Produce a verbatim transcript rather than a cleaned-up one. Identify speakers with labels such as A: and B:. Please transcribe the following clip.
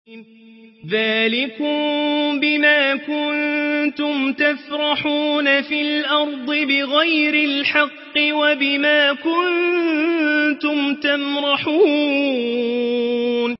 A: ذلكم بما كنتم تفرحون في الأرض بغير الحق وبما كنتم تمرحون